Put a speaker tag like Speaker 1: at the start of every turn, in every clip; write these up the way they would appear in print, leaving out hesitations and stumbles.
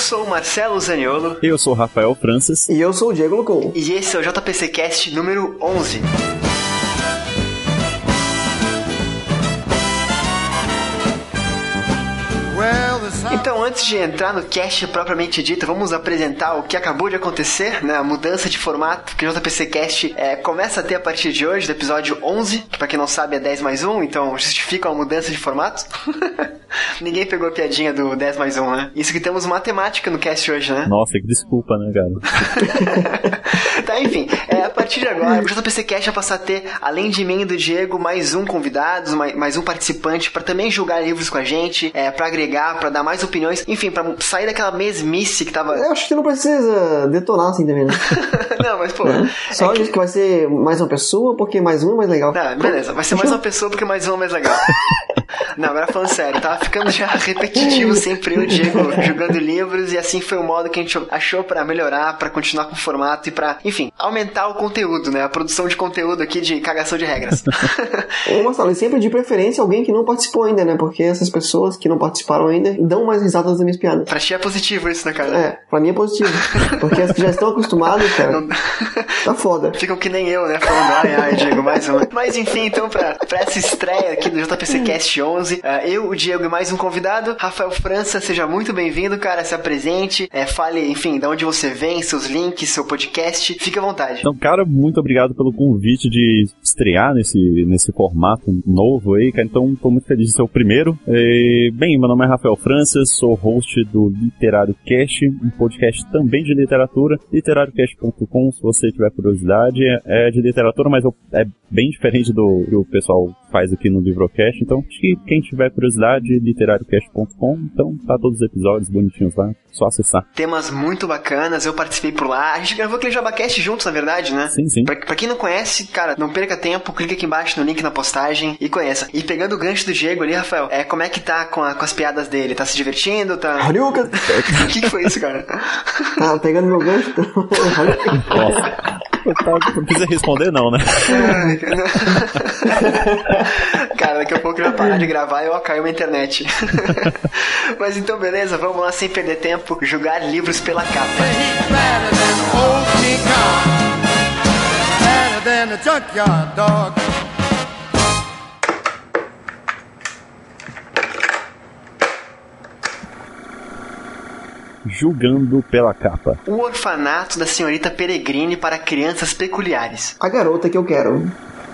Speaker 1: sou o Marcelo Zaniolo.
Speaker 2: Eu sou o Rafael Francis.
Speaker 3: E eu sou o Diego Lucou.
Speaker 1: E esse é o JPC Cast número 11. Então, antes de entrar no cast propriamente dito, vamos apresentar o que acabou de acontecer, né? A mudança de formato que o JPC Cast começa a ter a partir de hoje, do episódio 11, que pra quem não sabe é 10 mais 1, então justifica uma mudança de formato. Ninguém pegou a piadinha do 10 mais 1, né? Isso que temos matemática no cast hoje, né?
Speaker 2: Nossa, que desculpa, né, cara?
Speaker 1: Tá, enfim, a partir de agora, o JPC Cast vai passar a ter, além de mim e do Diego, mais um convidado, mais um participante pra também julgar livros com a gente, pra agregar, pra dar mais opiniões, enfim, pra sair daquela mesmice que tava...
Speaker 3: Eu acho que não precisa detonar assim também, né?
Speaker 1: Não, mas pô...
Speaker 3: Só diz que vai ser mais uma pessoa, porque mais um é mais legal.
Speaker 1: Não, beleza, vai ser mais uma pessoa porque mais um é mais legal. Não, agora falando sério, tava ficando já repetitivo sempre o Diego jogando livros, e assim foi o modo que a gente achou pra melhorar, pra continuar com o formato e pra, enfim, aumentar o conteúdo, né? A produção de conteúdo aqui de cagação de regras.
Speaker 3: Ô Marcelo, e sempre de preferência alguém que não participou ainda, né? Porque essas pessoas que não participaram ainda dão mais risadas das minhas piadas.
Speaker 1: Pra ti é positivo isso, né, cara?
Speaker 3: É, pra mim é positivo. Porque as que já estão acostumadas, cara, não... tá foda.
Speaker 1: Ficam que nem eu, né? Falando, ai, Diego, mais uma. Mas enfim, então, pra essa estreia aqui do JPC Cast 11, eu, o Diego e mais um convidado, Rafael França, seja muito bem-vindo, cara, se apresente, fale, enfim, de onde você vem, seus links, seu podcast, fique à vontade.
Speaker 2: Então, cara, muito obrigado pelo convite de estrear nesse formato novo aí, cara, então tô muito feliz de ser o primeiro. Bem, meu nome é Rafael França, sou host do Literário Cast, um podcast também de literatura, literariocast.com, se você tiver curiosidade, é de literatura, mas é bem diferente do que o pessoal faz aqui no Livrocast, então acho que quem tiver curiosidade, literariocast.com, então tá todos os episódios bonitinhos lá, só acessar.
Speaker 1: Temas muito bacanas, eu participei por lá, a gente gravou aquele JabaCast juntos, na verdade, né?
Speaker 2: Sim, sim.
Speaker 1: Pra quem não conhece, cara, não perca tempo, clica aqui embaixo no link na postagem e conheça. E pegando o gancho do Diego ali, Rafael, como é que tá com as piadas dele? Tá se divertindo? Tá... O que foi isso, cara?
Speaker 3: Tá pegando meu gancho?
Speaker 2: Nossa. Não precisa responder não, né?
Speaker 1: Cara, daqui a pouco eu vou parar de gravar e caiu a internet. Mas então, beleza, vamos lá sem perder tempo, julgar livros pela capa.
Speaker 2: Julgando pela capa.
Speaker 1: O Orfanato da Senhorita Peregrine para Crianças Peculiares.
Speaker 3: A garota que eu quero.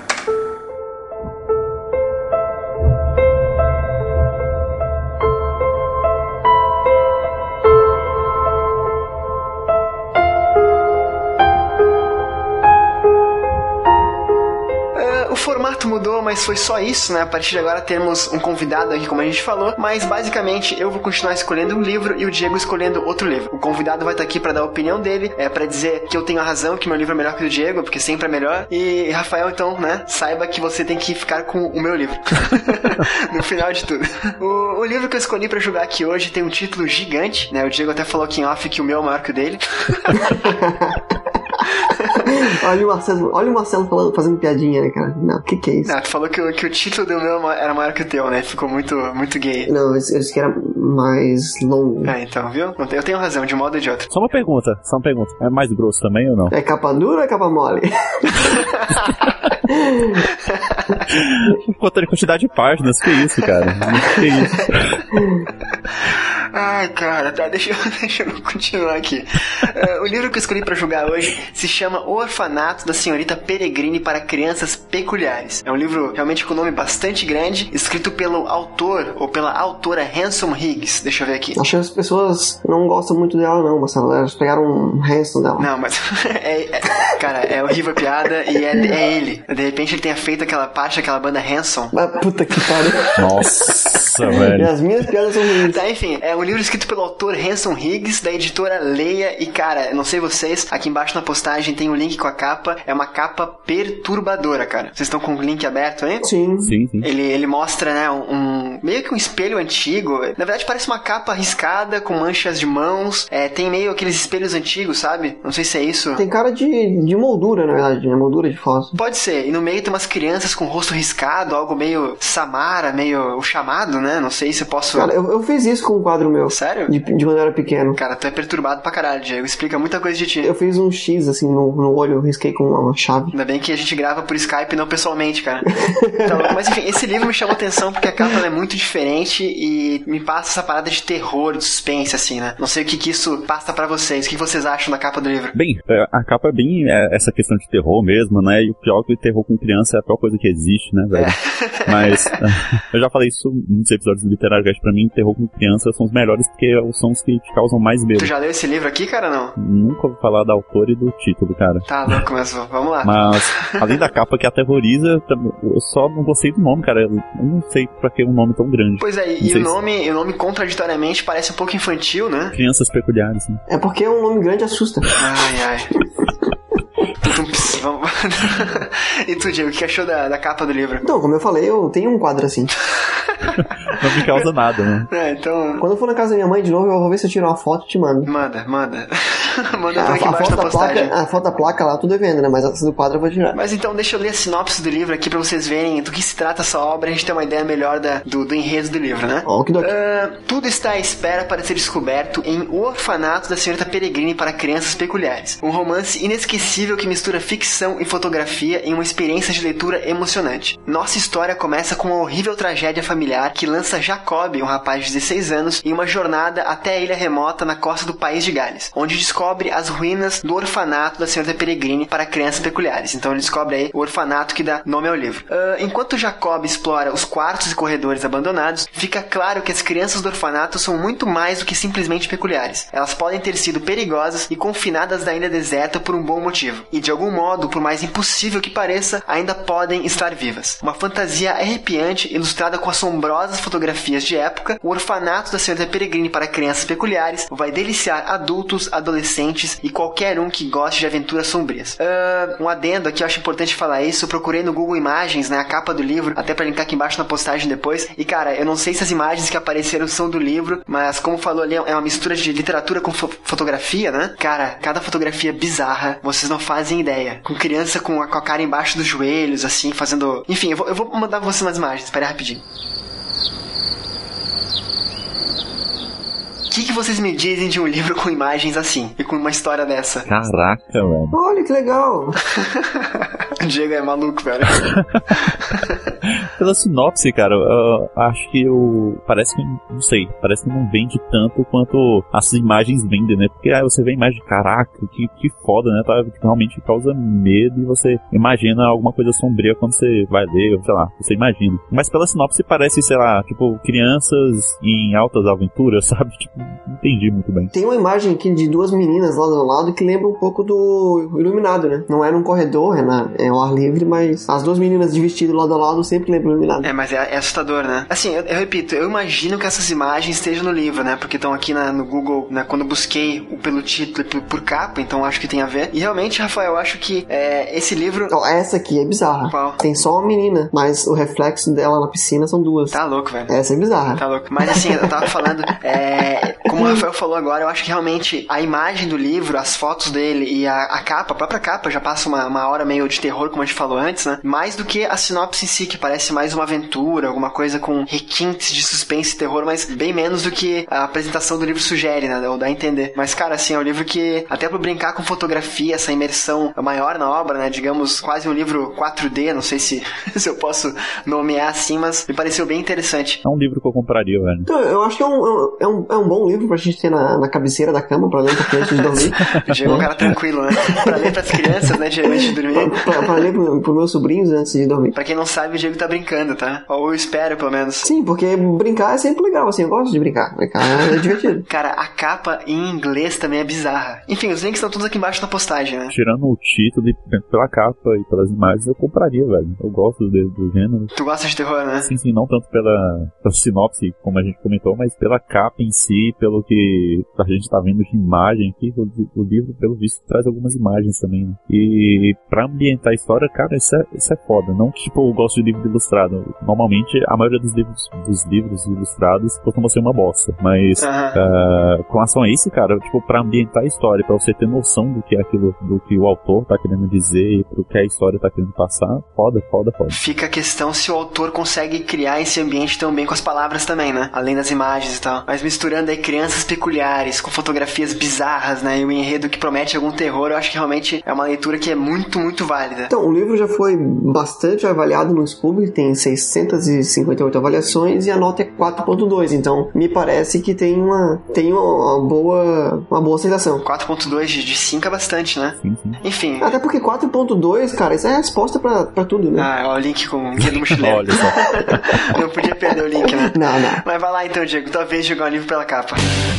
Speaker 1: O formato mudou, mas foi só isso, né? A partir de agora temos um convidado aqui, como a gente falou, mas basicamente eu vou continuar escolhendo um livro e o Diego escolhendo outro livro. O convidado vai estar aqui pra dar a opinião dele, pra dizer que eu tenho a razão, que meu livro é melhor que o do Diego, porque sempre é melhor. E Rafael, então, né? Saiba que você tem que ficar com o meu livro. No final de tudo. O livro que eu escolhi pra jogar aqui hoje tem um título gigante, né? O Diego até falou aqui em off que o meu é maior que o dele.
Speaker 3: Olha o Marcelo fazendo piadinha, né, cara? Não, o que é isso?
Speaker 1: Não, tu falou que o título do meu era maior que o teu, né? Ficou muito, muito gay.
Speaker 3: Não, eu disse que era mais longo.
Speaker 1: Então, viu? Eu tenho razão, de um modo ou de outro.
Speaker 2: Só uma pergunta. É mais grosso também ou não?
Speaker 3: É capa dura ou é capa mole?
Speaker 2: Contando quantidade de páginas, que isso, cara? Que isso?
Speaker 1: Ai, cara, tá, deixa eu continuar aqui. O livro que eu escolhi pra julgar hoje se chama O Orfanato da Senhorita Peregrine para Crianças Peculiares. É um livro realmente com um nome bastante grande, escrito pelo autor, ou pela autora Ransom Higgs. Deixa eu ver aqui.
Speaker 3: Acho que as pessoas não gostam muito dela, não, Marcelo. Elas pegaram um resto dela.
Speaker 1: Não, mas... cara, é horrível a piada e é ele. De repente ele tenha feito aquela parte, aquela banda Ransom.
Speaker 3: Mas puta que pariu.
Speaker 2: Nossa, velho.
Speaker 3: E as minhas piadas são ruins.
Speaker 1: Tá, enfim, é um livro escrito pelo autor Ransom Higgs, da editora Leia. E, cara, não sei vocês, aqui embaixo na postagem tem um link com a capa. É uma capa perturbadora, cara. Vocês estão com o link aberto aí?
Speaker 3: Sim.
Speaker 1: Ele mostra, né, meio que um espelho antigo. Na verdade, parece uma capa riscada, com manchas de mãos. Tem meio aqueles espelhos antigos, sabe? Não sei se é isso.
Speaker 3: Tem cara de moldura, na verdade, né? Moldura de fósforo.
Speaker 1: Pode ser. E no meio tem umas crianças com o rosto riscado, algo meio Samara, meio o chamado, né? Não sei se eu posso...
Speaker 3: Cara, eu fiz isso com um quadro cabelo meu.
Speaker 1: Sério?
Speaker 3: De quando eu era pequeno.
Speaker 1: Cara, tu é perturbado pra caralho, Diego. Explica muita coisa de ti.
Speaker 3: Eu fiz um X, assim, no olho, eu risquei com uma chave.
Speaker 1: Ainda bem que a gente grava por Skype e não pessoalmente, cara. Então, mas enfim, esse livro me chamou atenção porque a capa ela é muito diferente e me passa essa parada de terror, de suspense, assim, né? Não sei o que isso passa pra vocês. O que vocês acham da capa do livro?
Speaker 2: Bem, a capa é bem essa questão de terror mesmo, né? E o pior é que o terror com criança é a pior coisa que existe, né, velho? Mas eu já falei isso em muitos episódios do Literário Cast. Pra mim, terror com criança são os melhores porque são os que te causam mais medo.
Speaker 1: Tu já leu esse livro aqui, cara, não?
Speaker 2: Nunca ouvi falar da autora e do título, cara.
Speaker 1: Tá louco, mas vamos lá.
Speaker 2: Mas, além da capa que aterroriza, eu só não gostei do nome, cara. Eu não sei pra que um nome tão grande.
Speaker 1: Pois é, e o nome contraditoriamente parece um pouco infantil, né?
Speaker 2: Crianças Peculiares, né?
Speaker 3: É porque um nome grande assusta.
Speaker 1: Ai. Vamos. E tu, Diego, o que achou da capa do livro?
Speaker 3: Então, como eu falei, eu tenho um quadro assim.
Speaker 2: Não me causa nada, né?
Speaker 1: Então...
Speaker 3: Quando eu for na casa da minha mãe de novo, eu vou ver se eu tiro uma foto e te mando.
Speaker 1: Manda. Manda aqui embaixo na postagem.
Speaker 3: A foto da placa lá, tudo é venda, né? Mas essa do quadro eu vou tirar.
Speaker 1: Mas então, deixa eu ler a sinopse do livro aqui pra vocês verem do que se trata essa obra e a gente ter uma ideia melhor do enredo do livro, né? Tudo está à espera para ser descoberto em O Orfanato da Senhorita Peregrine para Crianças Peculiares. Um romance inesquecível que mistura ficção e fotografia em uma experiência de leitura emocionante. Nossa história começa com uma horrível tragédia familiar que lança Jacob, um rapaz de 16 anos, em uma jornada até a ilha remota na costa do país de Gales, onde descobre as ruínas do orfanato da Senhorita Peregrine para Crianças Peculiares. Então ele descobre aí o orfanato que dá nome ao livro. Enquanto Jacob explora os quartos e corredores abandonados, fica claro que as crianças do orfanato são muito mais do que simplesmente peculiares. Elas podem ter sido perigosas e confinadas na ilha deserta por um bom motivo. E de algum modo, por mais impossível que pareça, ainda podem estar vivas. Uma fantasia arrepiante, ilustrada com assombrosas fotografias de época, o orfanato da Senhorita Peregrine para Crianças Peculiares vai deliciar adultos, adolescentes e qualquer um que goste de aventuras sombrias. Um adendo aqui, eu acho importante falar isso. Eu procurei no Google Imagens, né, a capa do livro, até pra linkar aqui embaixo na postagem depois. E cara, eu não sei se as imagens que apareceram são do livro, mas como falou ali, é uma mistura de literatura com fotografia, né? Cara, cada fotografia bizarra, vocês não fazem ideia. Com criança com a cara embaixo dos joelhos, assim, fazendo... Enfim, eu vou mandar vocês umas imagens, espera aí rapidinho. O que vocês me dizem de um livro com imagens assim? E com uma história dessa?
Speaker 2: Caraca, velho.
Speaker 3: Olha que legal.
Speaker 1: O Diego é maluco, velho.
Speaker 2: Pela sinopse, cara, acho que parece que, não sei, parece que não vende tanto quanto as imagens vendem, né? Porque aí você vê a imagem, caraca, que foda, né? Tá, realmente causa medo e você imagina alguma coisa sombria quando você vai ler, sei lá, você imagina. Mas pela sinopse parece, sei lá, tipo, crianças em altas aventuras, sabe? Tipo, não entendi muito bem.
Speaker 3: Tem uma imagem aqui de duas meninas lado a lado que lembra um pouco do Iluminado, né? Não é num corredor, é ao ar livre, mas as duas meninas de vestido lado a lado sempre lembram Iluminado.
Speaker 1: É, mas é assustador, né? Assim, eu repito, eu imagino que essas imagens estejam no livro, né? Porque estão aqui no Google, né? Quando eu busquei pelo título e por capa, então acho que tem a ver. E realmente, Rafael, eu acho que esse livro...
Speaker 3: Oh, essa aqui é bizarra.
Speaker 1: Qual?
Speaker 3: Tem só uma menina, mas o reflexo dela na piscina são duas.
Speaker 1: Tá louco, velho.
Speaker 3: Essa é bizarra.
Speaker 1: Tá louco. Mas assim, eu tava falando... como o Rafael falou agora, eu acho que realmente a imagem do livro, as fotos dele e a capa, a própria capa, já passa uma hora meio de terror, como a gente falou antes, né? Mais do que a sinopse em si, que parece mais uma aventura, alguma coisa com requintes de suspense e terror, mas bem menos do que a apresentação do livro sugere, né? Ou dá a entender. Mas, cara, assim, é um livro que, até pra brincar com fotografia, essa imersão maior na obra, né? Digamos, quase um livro 4D, não sei se eu posso nomear assim, mas me pareceu bem interessante.
Speaker 2: É um livro que eu compraria, velho.
Speaker 3: Então, eu acho que é um bom livro pra gente ter na cabeceira da cama, pra ler um pouquinho antes de dormir.
Speaker 1: Diego é um cara tranquilo, né? Pra ler pras crianças, né, Diego, antes de dormir.
Speaker 3: Pra ler pros meus sobrinhos antes de dormir.
Speaker 1: Pra quem não sabe, o Diego tá brincando, tá? Ou eu espero, pelo menos.
Speaker 3: Sim, porque brincar é sempre legal, assim, eu gosto de brincar. Brincar é divertido.
Speaker 1: Cara, a capa em inglês também é bizarra. Enfim, os links estão todos aqui embaixo na postagem, né?
Speaker 2: Tirando o título e pela capa e pelas imagens, eu compraria, velho. Eu gosto do gênero.
Speaker 1: Tu gosta de terror, né?
Speaker 2: Sim, não tanto pela sinopse, como a gente comentou, mas pela capa em si, pelo que a gente tá vendo de imagem. aqui, o livro, pelo visto, traz algumas imagens também, né? E pra ambientar a história, cara, isso é foda. Não que, tipo, eu gosto de livro ilustrado. Normalmente, a maioria dos livros ilustrados costuma ser uma bosta. Mas, com relação a isso, cara, tipo, pra ambientar a história, pra você ter noção do que é aquilo, do que o autor tá querendo dizer, pro que a história tá querendo passar, foda.
Speaker 1: Fica a questão se o autor consegue criar esse ambiente tão bem com as palavras também, né? Além das imagens e tal. Mas misturando aí crianças peculiares, com fotografias bizarras, né? E o enredo que promete algum terror, eu acho que realmente é uma leitura que é muito, muito válida.
Speaker 3: Então, o livro já foi bastante avaliado no Scooby, tem 658 avaliações e a nota é 4.2, então me parece que tem uma boa aceitação.
Speaker 1: 4.2 de 5 é bastante, né?
Speaker 2: Sim.
Speaker 1: Enfim.
Speaker 3: Até porque 4.2, cara, isso é a resposta pra tudo, né?
Speaker 1: Ah, ó, o link com o guia do mochileiro.
Speaker 2: Olha só.
Speaker 1: Não podia perder o link, né?
Speaker 3: Não.
Speaker 1: Mas vai lá então, Diego, tua vez de jogar um livro pela capa.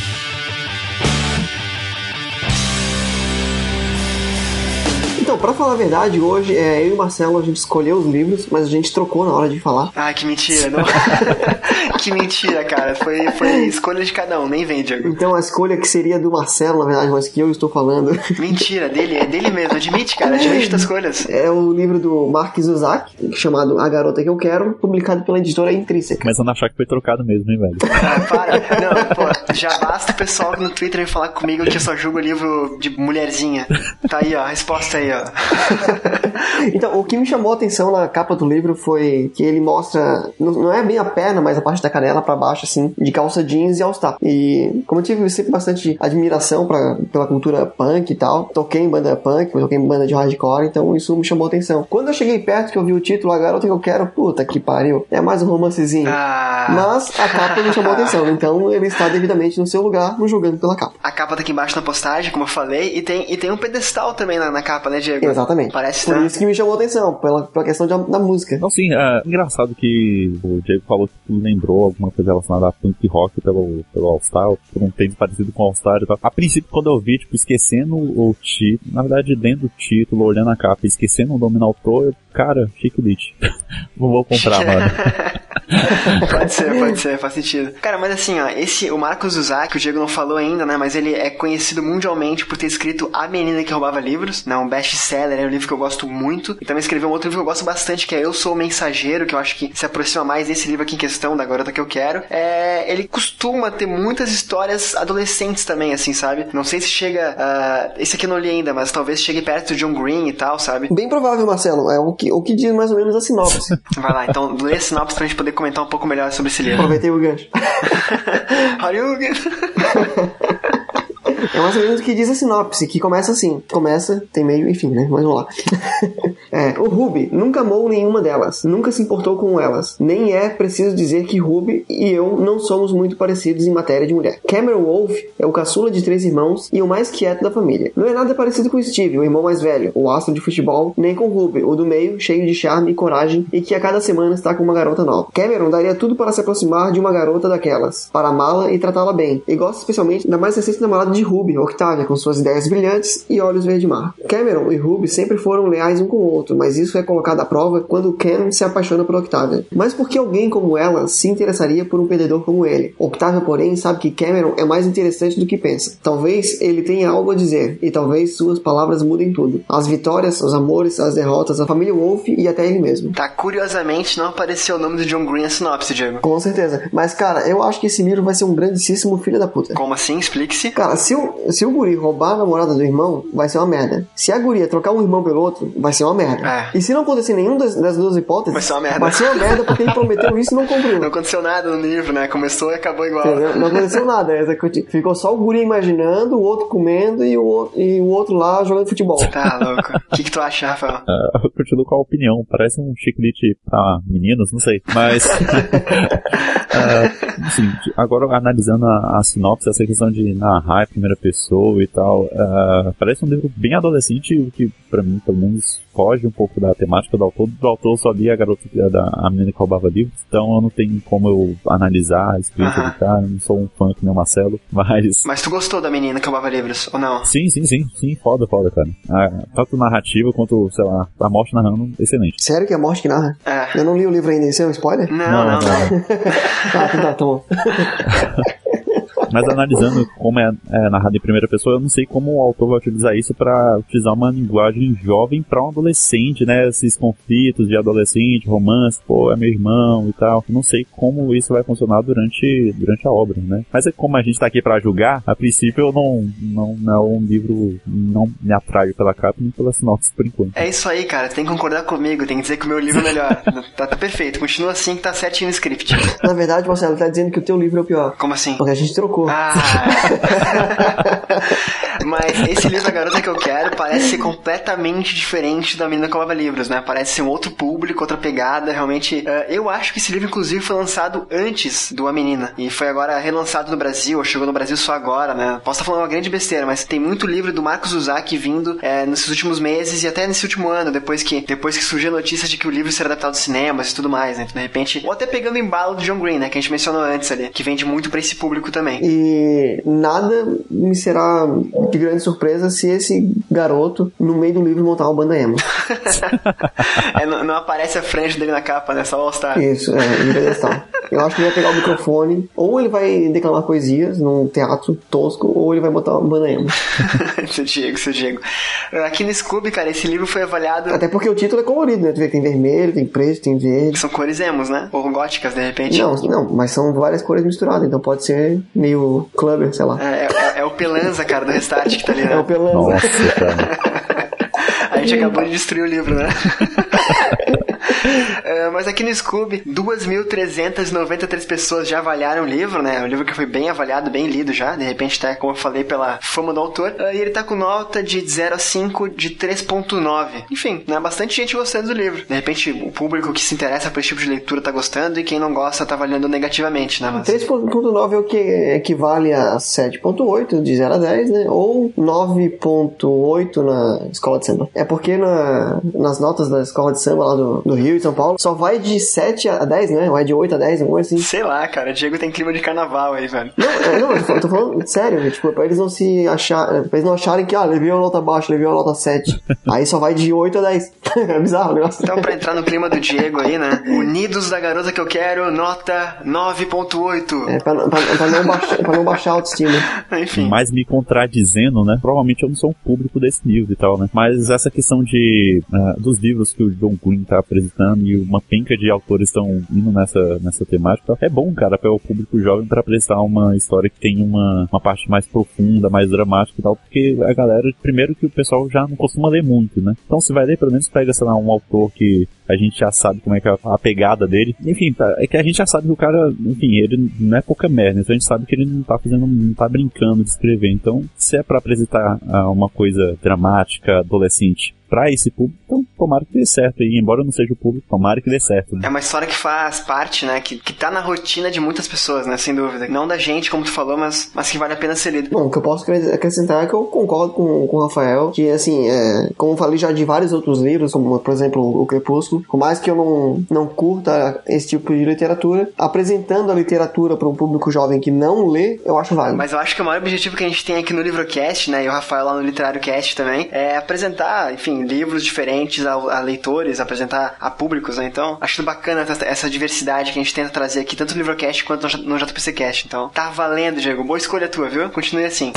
Speaker 3: Então, pra falar a verdade, hoje eu e o Marcelo, a gente escolheu os livros, mas a gente trocou na hora de falar.
Speaker 1: Ah, que mentira, não. Que mentira, cara. Foi escolha de cada um, nem vem, Diego.
Speaker 3: Então a escolha que seria do Marcelo, na verdade, mas que eu estou falando.
Speaker 1: Mentira, é dele mesmo. Admite, cara, admite tuas escolhas.
Speaker 3: É o livro do Mark Zuzak, chamado A Garota que Eu Quero, publicado pela editora Intrínseca.
Speaker 2: Começando a achar que foi trocado mesmo, hein, velho?
Speaker 1: Ah, para. Não, pô, já basta o pessoal no Twitter vir falar comigo que eu só julgo o livro de mulherzinha. Tá aí, ó, a resposta aí, ó.
Speaker 3: Então, o que me chamou a atenção na capa do livro foi que ele mostra, não é bem a perna, mas a parte da canela pra baixo, assim, de calça jeans e all-star. E como eu tive sempre bastante admiração pela cultura punk e tal, toquei em banda punk, toquei em banda de hardcore, então isso me chamou a atenção. Quando eu cheguei perto, que eu vi o título, A Garota que Eu Quero, puta que pariu, é mais um romancezinho. Mas a capa me chamou a atenção, então ele está devidamente no seu lugar, nos julgando pela capa.
Speaker 1: A capa tá aqui embaixo na postagem, como eu falei, e tem um pedestal também na capa, né, Diego?
Speaker 3: Exatamente.
Speaker 1: Parece
Speaker 3: por isso que me chamou a atenção, pela questão da música.
Speaker 2: Não, sim, engraçado que o Diego falou que lembrou alguma coisa relacionada a punk rock pelo All-Star, por um tempo parecido com o All-Star e tal. A princípio, quando eu vi, tipo, esquecendo o título, na verdade, lendo o título, olhando a capa, esquecendo o nome do autor, cara, chique lit. Não vou comprar, mano.
Speaker 1: Pode ser, faz sentido. Cara, mas assim, ó, o Marcos Zuzak, o Diego não falou ainda, né, mas ele é conhecido mundialmente por ter escrito A Menina que Roubava Livros, né, um best-seller, é um livro que eu gosto muito, e também escreveu um outro livro que eu gosto bastante, que é Eu Sou o Mensageiro, que eu acho que se aproxima mais desse livro aqui em questão, da Garota que Eu Quero. Ele costuma ter muitas histórias adolescentes também, assim, sabe? Não sei se chega, esse aqui eu não li ainda, mas talvez chegue perto do John Green e tal, sabe?
Speaker 3: Bem provável, Marcelo, é o que diz mais ou menos a sinopse.
Speaker 1: Vai lá, então lê a sinopse pra gente poder comentar um pouco melhor sobre esse livro.
Speaker 3: Aproveitei o gancho.
Speaker 1: Haryugen!
Speaker 3: É mais ou menos o que diz a sinopse, que começa assim. Começa, tem meio, enfim, né? Mas vamos lá. O Ruby nunca amou nenhuma delas, nunca se importou com elas. Nem é preciso dizer que Ruby e eu não somos muito parecidos em matéria de mulher. Cameron Wolf é o caçula de 3 irmãos e o mais quieto da família. Não é nada parecido com Steve, o irmão mais velho, o astro de futebol, nem com Ruby, o do meio, cheio de charme e coragem e que a cada semana está com uma garota nova. Cameron daria tudo para se aproximar de uma garota daquelas, para amá-la e tratá-la bem, e gosta especialmente da mais recente namorada de Ruby, Octavia, com suas ideias brilhantes e olhos verde-mar. Cameron e Ruby sempre foram leais um com o outro, mas isso é colocado à prova quando Ken se apaixona por Octavia. Mas por que alguém como ela se interessaria por um perdedor como ele? Octavia, porém, sabe que Cameron é mais interessante do que pensa. Talvez ele tenha algo a dizer, e talvez suas palavras mudem tudo. As vitórias, os amores, as derrotas, a família Wolf e até ele mesmo.
Speaker 1: Tá, curiosamente não apareceu o nome do John Green na sinopse, Diego.
Speaker 3: Com certeza. Mas, cara, eu acho que esse livro vai ser um grandíssimo filho da puta.
Speaker 1: Como assim? Explique-se.
Speaker 3: Cara, se o guri roubar a namorada do irmão, vai ser uma merda. Se a guria trocar um irmão pelo outro, vai ser uma merda. E se não acontecer nenhuma das duas hipóteses,
Speaker 1: vai ser uma merda.
Speaker 3: Vai ser uma merda porque ele prometeu isso e não cumpriu.
Speaker 1: Não aconteceu nada no livro, né? Começou e acabou igual.
Speaker 3: Entendeu? Não aconteceu nada. Ficou só o guri imaginando, o outro comendo e o outro lá jogando futebol.
Speaker 1: Tá louco. O que tu acha, Rafael?
Speaker 2: Eu continuo com a opinião. Parece um chiclete pra meninos, não sei. Mas... assim, agora analisando a sinopse, essa questão de narrar em primeira pessoa e tal, parece um livro bem adolescente, o que pra mim, pelo menos, foge um pouco da temática do autor. Do autor só li a garota, a menina que roubava livros, então eu não tenho como eu analisar a escrita do cara, não sou um fã que nem o Marcelo, mas...
Speaker 1: Mas tu gostou da menina que roubava livros, ou não?
Speaker 2: Sim, foda, cara. Tanto narrativa quanto, sei lá, a morte narrando, excelente.
Speaker 3: Sério que é a morte que narra? Eu não li o livro ainda, esse é um spoiler?
Speaker 1: Não.
Speaker 3: Tá bom.
Speaker 2: Mas analisando como é narrado em primeira pessoa, eu não sei como o autor vai utilizar isso pra utilizar uma linguagem jovem pra um adolescente, né? Esses conflitos de adolescente, romance, pô, é meu irmão e tal. Eu não sei como isso vai funcionar durante a obra, né? Mas é como a gente tá aqui pra julgar, a princípio eu não é um livro, não me atrai pela capa nem pela sinopse por enquanto.
Speaker 1: É isso aí, cara. Tem que concordar comigo. Tem que dizer que o meu livro é melhor. Tá perfeito. Continua assim que tá certinho no script.
Speaker 3: Na verdade, Marcelo, tá dizendo que o teu livro é o pior.
Speaker 1: Como assim?
Speaker 3: Porque a gente trocou.
Speaker 1: Mas esse livro, A Garota que Eu Quero, parece ser completamente diferente da Menina que Lava Livros, né? Parece ser um outro público, outra pegada. Realmente, eu acho que esse livro, inclusive, foi lançado antes do A Menina. E foi agora relançado no Brasil, ou chegou no Brasil só agora, né? Posso estar falando uma grande besteira, mas tem muito livro do Marcos Uzak vindo nesses últimos meses e até nesse último ano, depois que surgiu a notícia de que o livro será adaptado aos cinemas e tudo mais, né? De repente, ou até pegando o embalo do John Green, né? Que a gente mencionou antes ali, que vende muito pra esse público também.
Speaker 3: E nada me será de grande surpresa se esse garoto, no meio do livro, montar uma banda emo.
Speaker 1: Não aparece a frente dele na capa, né? Só o All-Star.
Speaker 3: Isso, no pedestal. Eu acho que ele vai pegar o microfone, ou ele vai declamar poesias num teatro tosco, ou ele vai botar uma banda emo.
Speaker 1: Seu Diego. Aqui no Scooby, cara, esse livro foi avaliado...
Speaker 3: Até porque o título é colorido, né? Tu vê que tem vermelho, tem preto, tem verde.
Speaker 1: São cores emos, né? Ou góticas, de repente.
Speaker 3: Não, mas são várias cores misturadas, então pode ser meio clubber, sei lá.
Speaker 1: É o Pelanza, cara, do Restart que tá ali, né?
Speaker 3: É o Pelanza.
Speaker 2: Nossa, cara.
Speaker 1: A gente acabou de destruir o livro, né? Mas aqui no Scooby, 2.393 pessoas já avaliaram o livro, né? Um livro que foi bem avaliado, bem lido já. De repente tá, como eu falei, pela fama do autor. E ele tá com nota de 0 a 5 de 3.9. Enfim, né? Bastante gente gostando do livro. De repente, o público que se interessa por esse tipo de leitura tá gostando e quem não gosta tá avaliando negativamente, né? Mas...
Speaker 3: 3.9 é o que equivale a 7.8 de 0 a 10, né? Ou 9.8 na escola de samba. É porque nas notas da escola de samba lá do Rio e São Paulo, só vai de 7 a 10, né? Vai de 8 a 10, alguma coisa assim.
Speaker 1: Sei lá, cara. Diego tem clima de carnaval aí, velho.
Speaker 3: Não, eu tô falando sério, tipo, pra eles não se acharem, pra eles não acharem que, levei uma nota baixa, levei uma nota 7. Aí só vai de 8 a 10. É bizarro o negócio.
Speaker 1: Então, pra entrar no clima do Diego aí, né? Unidos da Garota que Eu Quero, nota 9.8.
Speaker 3: Pra não baixar a autoestima.
Speaker 1: Enfim.
Speaker 2: Mas me contradizendo, né? Provavelmente eu não sou um público desse livro e tal, né? Mas essa questão dos livros que o John Green tá apresentando e uma penca de autores estão indo nessa temática, é bom, cara, para o público jovem para apresentar uma história que tem uma parte mais profunda, mais dramática e tal, porque a galera, primeiro que o pessoal já não costuma ler muito, né? Então se vai ler, pelo menos pega, sei lá, um autor que a gente já sabe como é que é a pegada dele. Enfim, é que a gente já sabe que o cara, enfim, ele não é pouca merda, então a gente sabe que ele não tá brincando de escrever. Então, se é pra apresentar uma coisa dramática, adolescente, pra esse público, então tomara que dê certo. E embora eu não seja o público, tomara que dê certo, né?
Speaker 1: É uma história que faz parte, né? Que tá na rotina de muitas pessoas, né? Sem dúvida. Não da gente, como tu falou, mas que vale a pena ser lido.
Speaker 3: Bom, o que eu posso acrescentar é que eu concordo com o Rafael, que assim, como eu falei já de vários outros livros, como por exemplo o Crepúsculo, por mais que eu não curta esse tipo de literatura, apresentando a literatura para um público jovem que não lê, eu acho válido.
Speaker 1: Mas eu acho que o maior objetivo que a gente tem aqui no Livrocast, né? E o Rafael lá no Literário Cast também, é apresentar, enfim, livros diferentes a leitores, apresentar a públicos, né? Então, acho bacana essa diversidade que a gente tenta trazer aqui, tanto no Livrocast quanto no JPCcast. Então, tá valendo, Diego. Boa escolha tua, viu? Continue assim.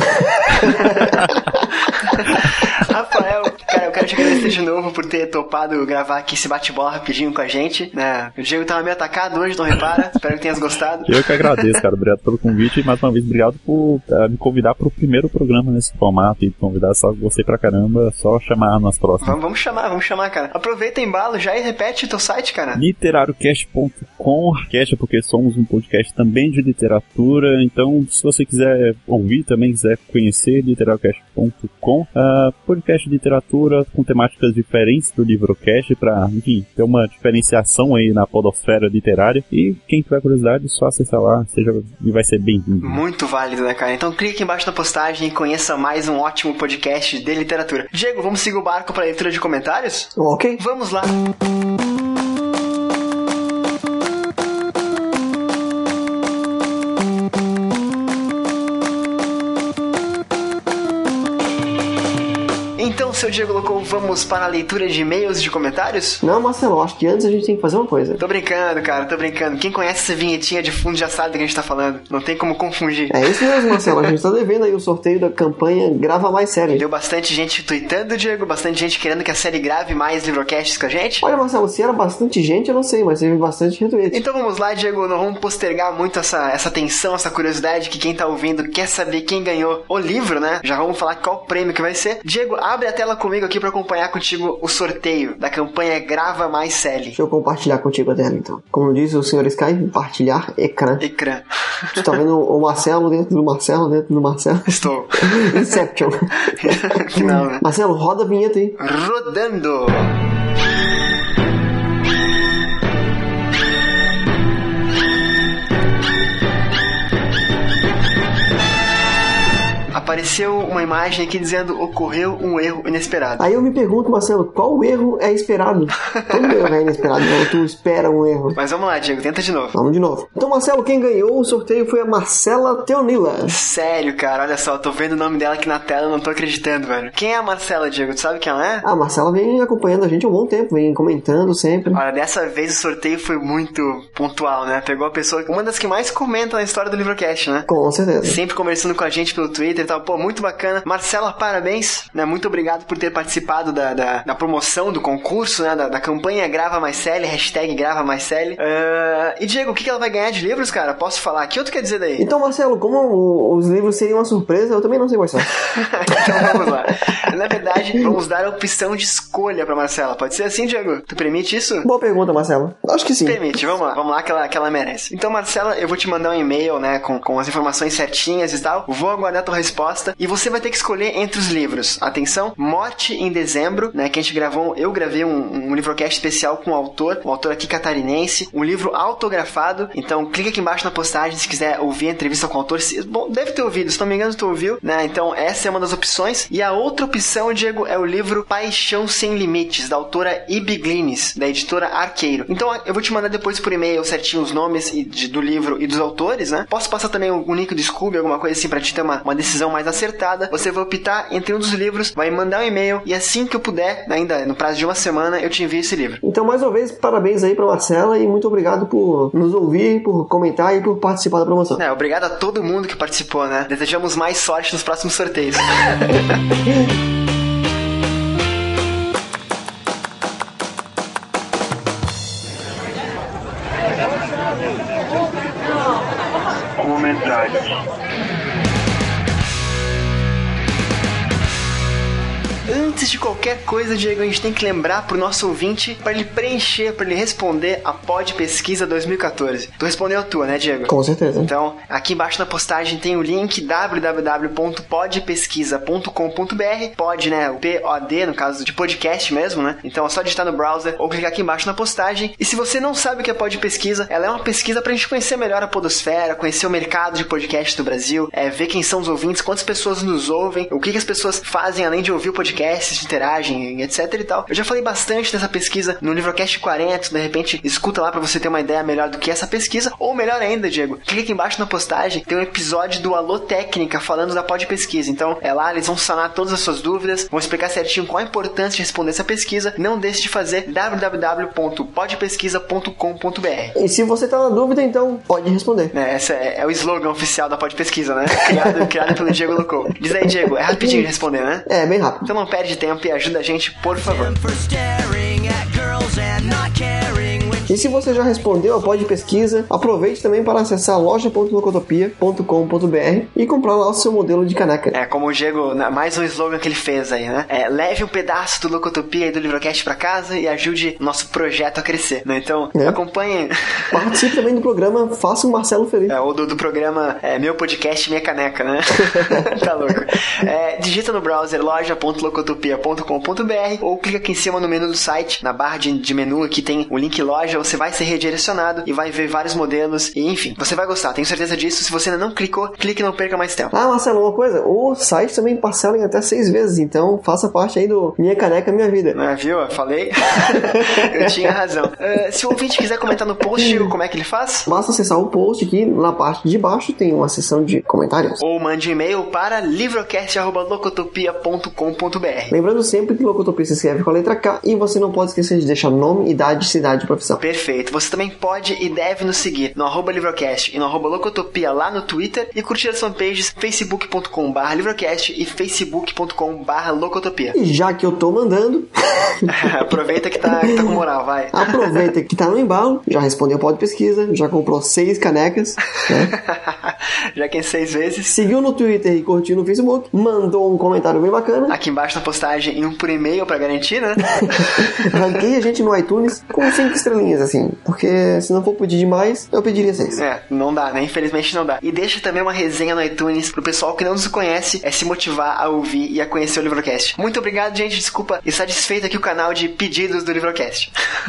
Speaker 1: Rafael, cara, eu quero te agradecer de novo por ter topado gravar aqui esse bate-bola rapidinho com a gente, né? O Diego tava meio atacado hoje, não repara? Espero que tenhas gostado.
Speaker 2: Eu que agradeço, cara. Obrigado pelo convite e mais uma vez obrigado por me convidar pro primeiro programa nesse formato e convidar, só gostei pra caramba, só chamar nas próximas.
Speaker 1: Vamos chamar, cara. Aproveita o embalo já e repete o teu site, cara.
Speaker 2: Literariocast.com. Cast é porque somos um podcast também de literatura, então se você quiser ouvir, também quiser conhecer, literariocast.com. Podcast de literatura com temáticas diferentes do Livrocast pra, enfim, ter uma diferenciação aí na podosfera literária. E quem tiver curiosidade, só acessar lá, e vai ser bem-vindo.
Speaker 1: Muito válido, né, cara? Então clique aqui embaixo na postagem e conheça mais um ótimo podcast de literatura. Diego, vamos seguir o barco para leitura de comentários?
Speaker 3: Ok.
Speaker 1: Vamos lá. seu Diego Locou, vamos para a leitura de e-mails e de comentários?
Speaker 3: Não, Marcelo, acho que antes a gente tem que fazer uma coisa.
Speaker 1: Tô brincando, cara, tô brincando. Quem conhece essa vinhetinha de fundo já sabe do que a gente tá falando. Não tem como confundir.
Speaker 3: É isso mesmo, Marcelo. A gente tá devendo aí o sorteio da campanha Grava Mais Série.
Speaker 1: Deu bastante gente tweetando, Diego, bastante gente querendo que a série grave mais livrocasts com a gente.
Speaker 3: Olha, Marcelo, se era bastante gente, eu não sei, mas teve bastante retweet.
Speaker 1: Então vamos lá, Diego, não vamos postergar muito essa tensão, essa curiosidade que quem tá ouvindo quer saber quem ganhou o livro, né? Já vamos falar qual prêmio que vai ser. Diego, abre a tela comigo aqui pra acompanhar contigo o sorteio da campanha Grava Mais Série.
Speaker 3: Deixa eu compartilhar contigo a tela, então. Como diz o senhor Sky, compartilhar ecrã. Tu tá vendo o Marcelo dentro do Marcelo dentro do Marcelo?
Speaker 1: Estou.
Speaker 3: Inception.
Speaker 1: Não, né?
Speaker 3: Marcelo, roda a vinheta aí.
Speaker 1: Rodando. Apareceu uma imagem aqui dizendo ocorreu um erro inesperado.
Speaker 3: Aí eu me pergunto, Marcelo, qual erro é esperado? Todo erro é inesperado, quando tu espera um erro.
Speaker 1: Mas vamos lá, Diego, tenta de novo.
Speaker 3: Vamos de novo. Então, Marcelo, quem ganhou o sorteio foi a Marcela Teonila.
Speaker 1: Sério, cara, olha só, eu tô vendo o nome dela aqui na tela e não tô acreditando, velho. Quem é a Marcela, Diego? Tu sabe quem ela é?
Speaker 3: A Marcela vem acompanhando a gente há um bom tempo, vem comentando sempre.
Speaker 1: Olha, dessa vez o sorteio foi muito pontual, né? Pegou a pessoa, uma das que mais comenta na história do Livrocast, né?
Speaker 3: Com certeza.
Speaker 1: Sempre conversando com a gente pelo Twitter e tal. Pô, muito bacana. Marcela, parabéns, né? Muito obrigado por ter participado da promoção, do concurso, né? Da campanha Grava Mais Série, hashtag Grava Mais Série. E Diego, o que ela vai ganhar de livros, cara? Posso falar? O que tu quer dizer daí?
Speaker 3: Então, Marcelo, como os livros seriam uma surpresa, eu também não sei quais são.
Speaker 1: Então vamos lá. Na verdade, vamos dar a opção de escolha pra Marcela. Pode ser assim, Diego? Tu permite isso?
Speaker 3: Boa pergunta, Marcelo. Acho que sim.
Speaker 1: Permite, vamos lá que ela merece. Então, Marcela, eu vou te mandar um e-mail, né, com as informações certinhas e tal. Vou aguardar a tua resposta e você vai ter que escolher entre os livros. Atenção, Morte em Dezembro, né, que eu gravei um livrocast especial com um autor aqui catarinense, um livro autografado. Então, clica aqui embaixo na postagem se quiser ouvir a entrevista com o autor. Bom, deve ter ouvido, se não me engano tu ouviu, né? Então, essa é uma das opções. E a outra opção, Diego, é o livro Paixão Sem Limites, da autora Ibi Glines, da editora Arqueiro. Então, eu vou te mandar depois por e-mail certinho os nomes do livro e dos autores, né? Posso passar também o link do Scooby, alguma coisa assim, pra te ter uma decisão mais acertada. Você vai optar entre um dos livros, vai mandar um e-mail e assim que eu puder, ainda no prazo de uma semana, eu te envio esse livro.
Speaker 3: Então, mais uma vez, parabéns aí pra Marcela e muito obrigado por nos ouvir, por comentar e por participar da promoção.
Speaker 1: Obrigado a todo mundo que participou, né? Desejamos mais sorte nos próximos sorteios. Comentários. Antes de qualquer coisa, Diego, a gente tem que lembrar pro nosso ouvinte para ele preencher, para ele responder a Pod Pesquisa 2014. Tu respondeu a tua, né, Diego?
Speaker 3: Com certeza.
Speaker 1: Então, aqui embaixo na postagem tem o link www.podpesquisa.com.br. Pod, né, o P-O-D, no caso de podcast mesmo, né? Então é só digitar no browser ou clicar aqui embaixo na postagem. E se você não sabe o que é Pod Pesquisa, ela é uma pesquisa pra gente conhecer melhor a podosfera, conhecer o mercado de podcast do Brasil, ver quem são os ouvintes, quantas pessoas nos ouvem, o que as pessoas fazem além de ouvir o podcast, interagem, etc e tal. Eu já falei bastante dessa pesquisa no Livrocast 40, de repente escuta lá pra você ter uma ideia melhor do que essa pesquisa, ou melhor ainda, Diego, clica aqui embaixo na postagem, tem um episódio do Alô Técnica falando da Pod Pesquisa. Então é lá, eles vão sanar todas as suas dúvidas, vão explicar certinho qual a importância de responder essa pesquisa. Não deixe de fazer www.podpesquisa.com.br.
Speaker 3: E se você tá na dúvida, então pode responder.
Speaker 1: Esse é o slogan oficial da Pod Pesquisa, né? Criado pelo Diego Locou. Diz aí, Diego, é rapidinho de responder, né?
Speaker 3: É, bem rápido.
Speaker 1: Então não perde tempo e ajuda a gente, por favor.
Speaker 3: E se você já respondeu a Pod Pesquisa, aproveite também para acessar loja.locotopia.com.br e comprar lá o seu modelo de caneca.
Speaker 1: Como o Diego, mais um slogan que ele fez aí, né? Leve um pedaço do Locotopia e do Livrocast pra casa e ajude nosso projeto a crescer, né? Então, acompanhe.
Speaker 3: Participe também do programa Faça o Marcelo Feliz.
Speaker 1: Ou do programa Meu Podcast, Minha Caneca, né? Tá louco. Digita no browser loja.locotopia.com.br ou clica aqui em cima no menu do site, na barra de menu aqui tem o link loja, loja, você vai ser redirecionado e vai ver vários modelos e enfim, você vai gostar, tenho certeza disso. Se você ainda não clicou, clique e não perca mais tempo.
Speaker 3: Ah, Marcelo, uma coisa, o site também parcela em até 6 vezes, então faça parte aí do Minha Caneca Minha Vida.
Speaker 1: Viu? Eu falei. Eu tinha razão. Se o ouvinte quiser comentar no post, como é que ele faz?
Speaker 3: Basta acessar o post aqui, na parte de baixo tem uma seção de comentários.
Speaker 1: Ou mande um e-mail para livrocast@locotopia.com.br.
Speaker 3: Lembrando sempre que Locotopia se escreve com a letra K e você não pode esquecer de deixar nome, idade, cidade e profissão.
Speaker 1: Perfeito. Você também pode e deve nos seguir no @livrocast e no @locotopia lá no Twitter e curtir as fanpages facebook.com/livrocast e facebook.com/locotopia.
Speaker 3: E já que eu tô mandando...
Speaker 1: Aproveita que tá com moral, vai.
Speaker 3: Aproveita que tá no embalo, já respondeu pode pesquisa, já comprou 6 canecas, né?
Speaker 1: Já que em 6 vezes.
Speaker 3: Seguiu no Twitter e curtiu no Facebook, mandou um comentário bem bacana.
Speaker 1: Aqui embaixo na postagem e um por e-mail pra garantir, né?
Speaker 3: Ranquei a gente no iTunes com 5 estrelinhas, assim, porque se não for pedir demais, eu pediria 6.
Speaker 1: Não dá, né? Infelizmente não dá. E deixa também uma resenha no iTunes pro pessoal que não nos conhece se motivar a ouvir e a conhecer o Livrocast. Muito obrigado, gente. Desculpa, está desfeito aqui o canal de pedidos do Livrocast.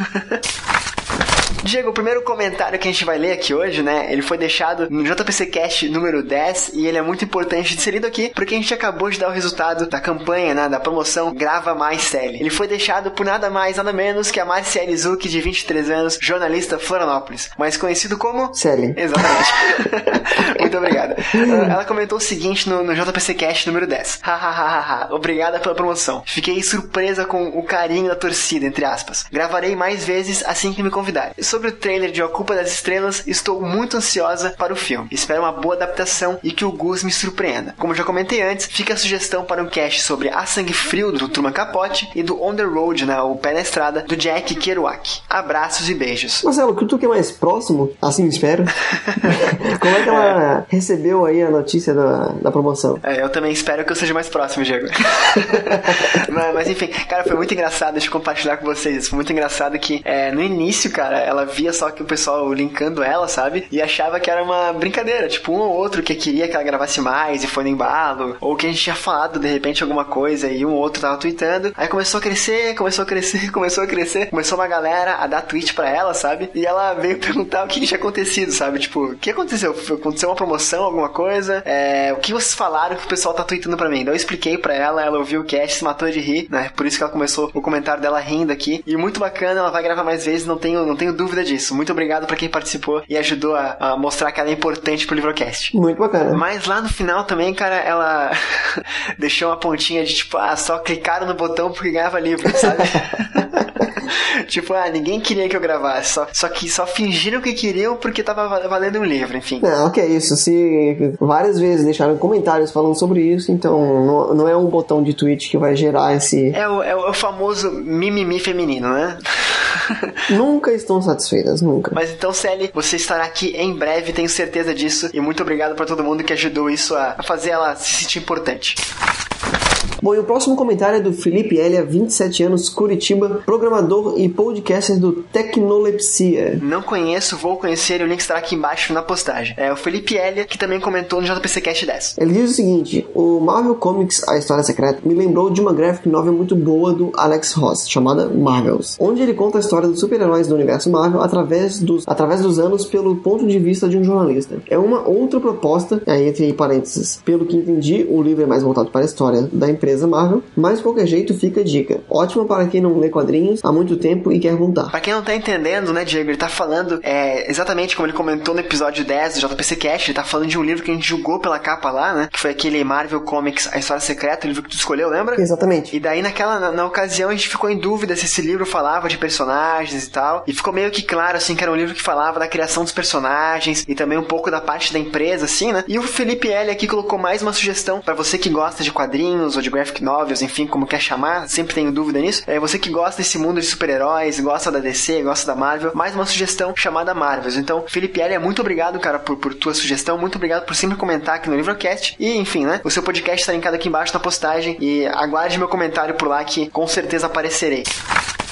Speaker 1: Diego, o primeiro comentário que a gente vai ler aqui hoje, né, ele foi deixado no JPCcast número 10 e ele é muito importante de ser lido aqui porque a gente acabou de dar o resultado da campanha, né, da promoção Grava Mais Celi. Ele foi deixado por nada mais, nada menos que a Marciele Zucchi, de 23 anos, jornalista Florianópolis, mais conhecido como...
Speaker 3: Celi.
Speaker 1: Exatamente. Muito obrigado. Ela comentou o seguinte no JPCcast número 10. Hahaha, obrigada pela promoção. Fiquei surpresa com o carinho da torcida, entre aspas. Gravarei mais vezes assim que me convidarem. Sobre o trailer de A Culpa das Estrelas, estou muito ansiosa para o filme. Espero uma boa adaptação e que o Gus me surpreenda. Como já comentei antes, fica a sugestão para um cast sobre A Sangue Frio, do Truman Capote, e do On the Road, né, o Pé na Estrada, do Jack Kerouac. Abraços e beijos.
Speaker 3: Marcelo, que tu que é mais próximo, assim espero. Como é que ela recebeu aí a notícia da promoção?
Speaker 1: Eu também espero que eu seja mais próximo, Diego. mas enfim, cara, foi muito engraçado, deixa eu compartilhar com vocês. Foi muito engraçado que no início, cara, ela via só que o pessoal linkando ela, sabe? E achava que era uma brincadeira, tipo um ou outro que queria que ela gravasse mais e foi no embalo, ou que a gente tinha falado de repente alguma coisa e um ou outro tava tweetando. Aí começou a crescer, começou uma galera a dar tweet pra ela, sabe? E ela veio perguntar o que tinha acontecido, sabe? Tipo, o que aconteceu? Aconteceu uma promoção, alguma coisa? O que vocês falaram que o pessoal tá tweetando pra mim? Então eu expliquei pra ela ouviu o cast, se matou de rir, né? Por isso que ela começou o comentário dela rindo aqui. E muito bacana, ela vai gravar mais vezes, não tenho dúvida disso. Muito obrigado pra quem participou e ajudou a mostrar que ela é importante pro Livrocast.
Speaker 3: Muito bacana.
Speaker 1: Mas lá no final também, cara, ela deixou uma pontinha de tipo, só clicaram no botão porque ganhava livro, sabe? Tipo, ninguém queria que eu gravasse, só fingiram que queriam porque tava valendo um livro, enfim.
Speaker 3: Não, que é isso, se várias vezes deixaram comentários falando sobre isso, então não é um botão de tweet que vai gerar esse...
Speaker 1: É o famoso mimimi feminino, né?
Speaker 3: Nunca estão satisfeitas, nunca.
Speaker 1: Mas então, Celi, você estará aqui em breve, tenho certeza disso, e muito obrigado pra todo mundo que ajudou isso a fazer ela se sentir importante.
Speaker 3: Bom, e o próximo comentário é do Felipe Elia, 27 anos, Curitiba, programador e podcaster do Tecnolepsia.
Speaker 1: Não conheço, vou conhecer e o link estará aqui embaixo na postagem. É o Felipe Elia, que também comentou no JPCcast 10.
Speaker 3: Ele diz o seguinte: o Marvel Comics A História Secreta me lembrou de uma graphic novel muito boa do Alex Ross, chamada Marvels, onde ele conta a história dos super-heróis do universo Marvel através dos anos pelo ponto de vista de um jornalista. É uma outra proposta, entre parênteses, pelo que entendi, o livro é mais voltado para a história da empresa Marvel, mas de qualquer jeito fica a dica. Ótima para quem não lê quadrinhos há muito tempo e quer voltar.
Speaker 1: Pra quem não tá entendendo, né, Diego, ele tá falando exatamente como ele comentou no episódio 10 do JPCcast, ele tá falando de um livro que a gente julgou pela capa lá, né, que foi aquele Marvel Comics A História Secreta, o livro que tu escolheu, lembra?
Speaker 3: Exatamente.
Speaker 1: E daí na ocasião a gente ficou em dúvida se esse livro falava de personagens e tal, e ficou meio que claro, assim, que era um livro que falava da criação dos personagens e também um pouco da parte da empresa, assim, né, e o Felipe L aqui colocou mais uma sugestão pra você que gosta de quadrinhos ou de graphic novels, enfim, como quer chamar, sempre tenho dúvida nisso. Você que gosta desse mundo de super-heróis, gosta da DC, gosta da Marvel, mais uma sugestão chamada Marvels. Então, Felipe L, muito obrigado, cara, por tua sugestão, muito obrigado por sempre comentar aqui no Livrocast, e enfim, né, o seu podcast está linkado aqui embaixo na postagem, e aguarde meu comentário por lá que com certeza aparecerei.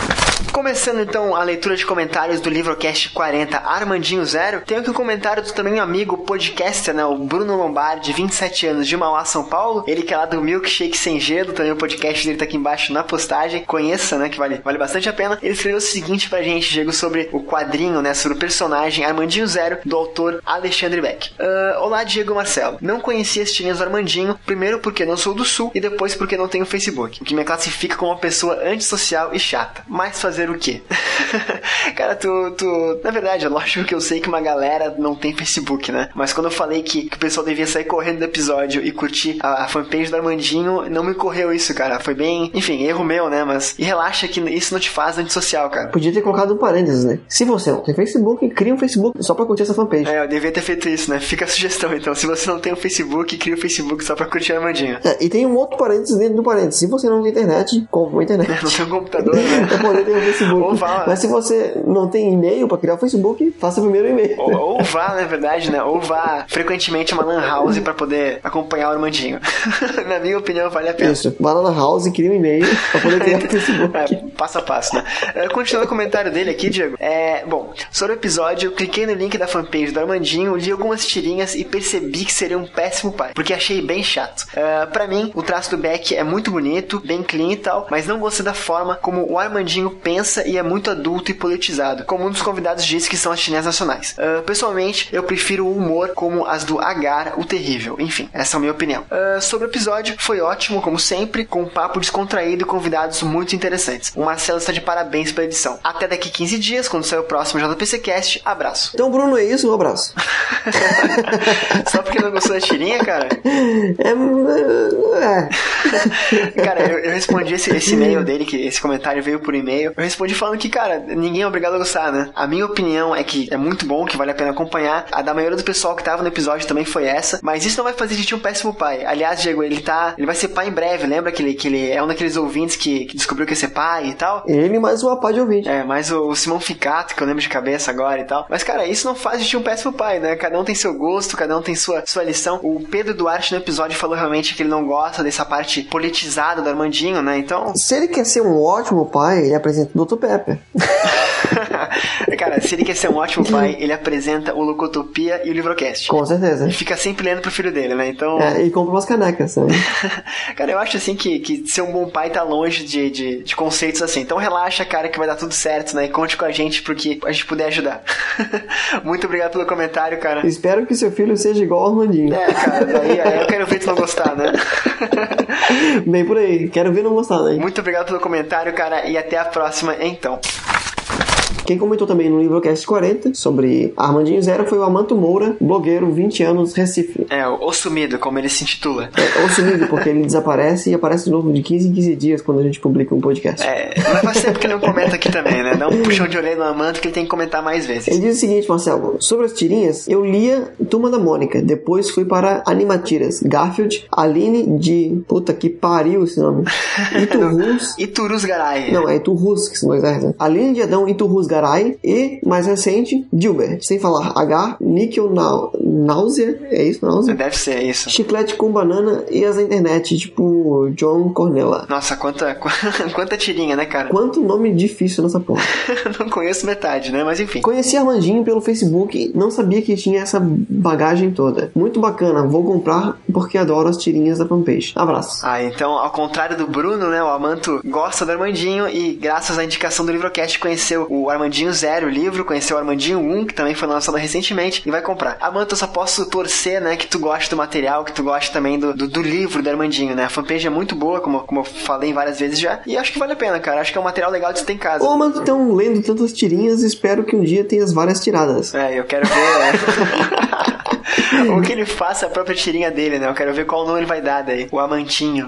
Speaker 1: Começando então a leitura de comentários do Livrocast 40 Armandinho Zero, tenho aqui um comentário do também amigo podcaster, né, o Bruno Lombardi, 27 anos, de Mauá, São Paulo. Ele que é lá do Milkshake Sem Gelo, também o podcast dele tá aqui embaixo na postagem. Conheça, né, que vale bastante a pena. Ele escreveu o seguinte pra gente, Diego, sobre o quadrinho, né, sobre o personagem Armandinho Zero, do autor Alexandre Beck. Olá, Diego e Marcelo. Não conhecia as tirinhas do Armandinho, primeiro porque não sou do Sul e depois porque não tenho Facebook, o que me classifica como uma pessoa antissocial e chata. Mas fazer o quê? Cara, na verdade, é lógico que eu sei que uma galera não tem Facebook, né? Mas quando eu falei que o pessoal devia sair correndo do episódio e curtir a fanpage do Armandinho, não me ocorreu isso, cara. Foi bem, enfim, erro meu, né? Mas, e relaxa que isso não te faz antissocial, cara.
Speaker 3: Podia ter colocado um parênteses, né? Se você não tem Facebook, cria um Facebook só pra curtir essa fanpage.
Speaker 1: Eu devia ter feito isso, né? Fica a sugestão, então. Se você não tem um Facebook, cria um Facebook só pra curtir o Armandinho.
Speaker 3: E tem um outro parênteses dentro do parênteses. Se você não tem internet, compra uma internet.
Speaker 1: Não tem um computador, né?
Speaker 3: Pra poder ter um Facebook. Mas se você não tem e-mail pra criar o Facebook, faça primeiro o e-mail.
Speaker 1: Ou vá, na verdade, né? Ou vá frequentemente a uma lan house pra poder acompanhar o Armandinho. Na minha opinião, vale a pena.
Speaker 3: Isso. Vá lá na house, cria um e-mail pra poder criar o Facebook.
Speaker 1: Passo a passo, né? Continuando o comentário dele aqui, Diego. Bom, sobre o episódio, eu cliquei no link da fanpage do Armandinho, li algumas tirinhas e percebi que seria um péssimo pai, porque achei bem chato. Pra mim, o traço do Beck é muito bonito, bem clean e tal, mas não gostei da forma como o Armandinho pensa e é muito adulto e politizado, como um dos convidados disse que são as tirinhas nacionais. Pessoalmente, eu prefiro o humor como as do Agar, o Terrível. Enfim, essa é a minha opinião. Sobre o episódio, foi ótimo, como sempre, com um papo descontraído e convidados muito interessantes. O Marcelo está de parabéns pela edição. Até daqui 15 dias, quando sair o próximo JPCcast. Abraço.
Speaker 3: Então, Bruno, é isso, um abraço.
Speaker 1: Só porque não gostou da tirinha, cara? Cara, eu respondi esse e-mail dele, que esse comentário veio por e-mail. Eu respondi falando que, cara, ninguém é obrigado a gostar, né? A minha opinião é que é muito bom, que vale a pena acompanhar. A da maioria do pessoal que tava no episódio também foi essa. Mas isso não vai fazer de ti um péssimo pai. Aliás, Diego, ele vai ser pai em breve. Lembra que ele é um daqueles ouvintes que descobriu que ia ser pai e tal?
Speaker 3: Ele mais uma pá de ouvinte.
Speaker 1: Mais o Simão Ficato, que eu lembro de cabeça agora e tal. Mas, cara, isso não faz de ti um péssimo pai, né? Cada um tem seu gosto, cada um tem sua lição. O Pedro Duarte no episódio falou realmente que ele não gosta dessa parte politizada do Armandinho, né? Então...
Speaker 3: Se ele quer ser um ótimo pai, ele apresenta o Dr. Pepper.
Speaker 1: Cara, se ele quer ser um ótimo pai, ele apresenta o Lucotopia e o Livrocast.
Speaker 3: Com certeza.
Speaker 1: E fica sempre lendo pro filho dele, né? Então...
Speaker 3: e compra umas canecas, sabe?
Speaker 1: Cara, eu acho assim que ser um bom pai tá longe de conceitos assim. Então relaxa, cara, que vai dar tudo certo, né? E conte com a gente porque a gente puder ajudar. Muito obrigado pelo comentário, cara.
Speaker 3: Espero que seu filho seja igual ao Armandinho.
Speaker 1: Cara, daí eu quero ver tu não gostar, né?
Speaker 3: Bem por aí, quero ver não gostar, né?
Speaker 1: Muito obrigado pelo comentário, cara, e até a próxima, então.
Speaker 3: Quem comentou também no Livrocast 40 sobre Armandinho Zero foi o Amanto Moura, blogueiro, 20 anos, Recife.
Speaker 1: O Sumido, como ele se intitula.
Speaker 3: O Sumido, porque ele desaparece e aparece de novo de 15 em 15 dias quando a gente publica um podcast.
Speaker 1: Mas faz tempo que ele não comenta aqui também, né? Dá um puxão de orelha no Amanto que ele tem que comentar mais vezes.
Speaker 3: Ele diz o seguinte, Marcelo, sobre as tirinhas, eu lia Turma da Mônica, depois fui para Animatiras, Garfield, Aline de... Puta que pariu esse nome.
Speaker 1: Iturus Garay.
Speaker 3: Não, é Iturus, que são dois R's, né? Aline de Adão, Iturus Garay e, mais recente, Gilbert, sem falar H, Níquel Náusea, é isso, Náusea?
Speaker 1: Deve ser isso.
Speaker 3: Chiclete com banana e as da internet, tipo John Cornella.
Speaker 1: Nossa, quanta tirinha, né, cara?
Speaker 3: Quanto nome difícil nessa porra.
Speaker 1: Não conheço metade, né, mas enfim.
Speaker 3: Conheci Armandinho pelo Facebook, não sabia que tinha essa bagagem toda. Muito bacana, vou comprar porque adoro as tirinhas da fanpage. Abraço.
Speaker 1: Então, ao contrário do Bruno, né, o Amanto gosta do Armandinho e graças à indicação do Livrocast conheceu o Armandinho Zero, o livro, conheceu o Armandinho 1, que também foi lançado recentemente, e vai comprar. Amanto, eu só posso torcer, né, que tu goste do material, que tu goste também do livro do Armandinho, né? A fanpage é muito boa, como eu falei várias vezes já, e acho que vale a pena, cara. Acho que é um material legal de você ter em casa.
Speaker 3: Ô, Amanto, então, lendo tantas tirinhas, espero que um dia tenha as várias tiradas.
Speaker 1: Eu quero ver, né? Ou que ele faça a própria tirinha dele, né? Eu quero ver qual nome ele vai dar daí. O Amantinho.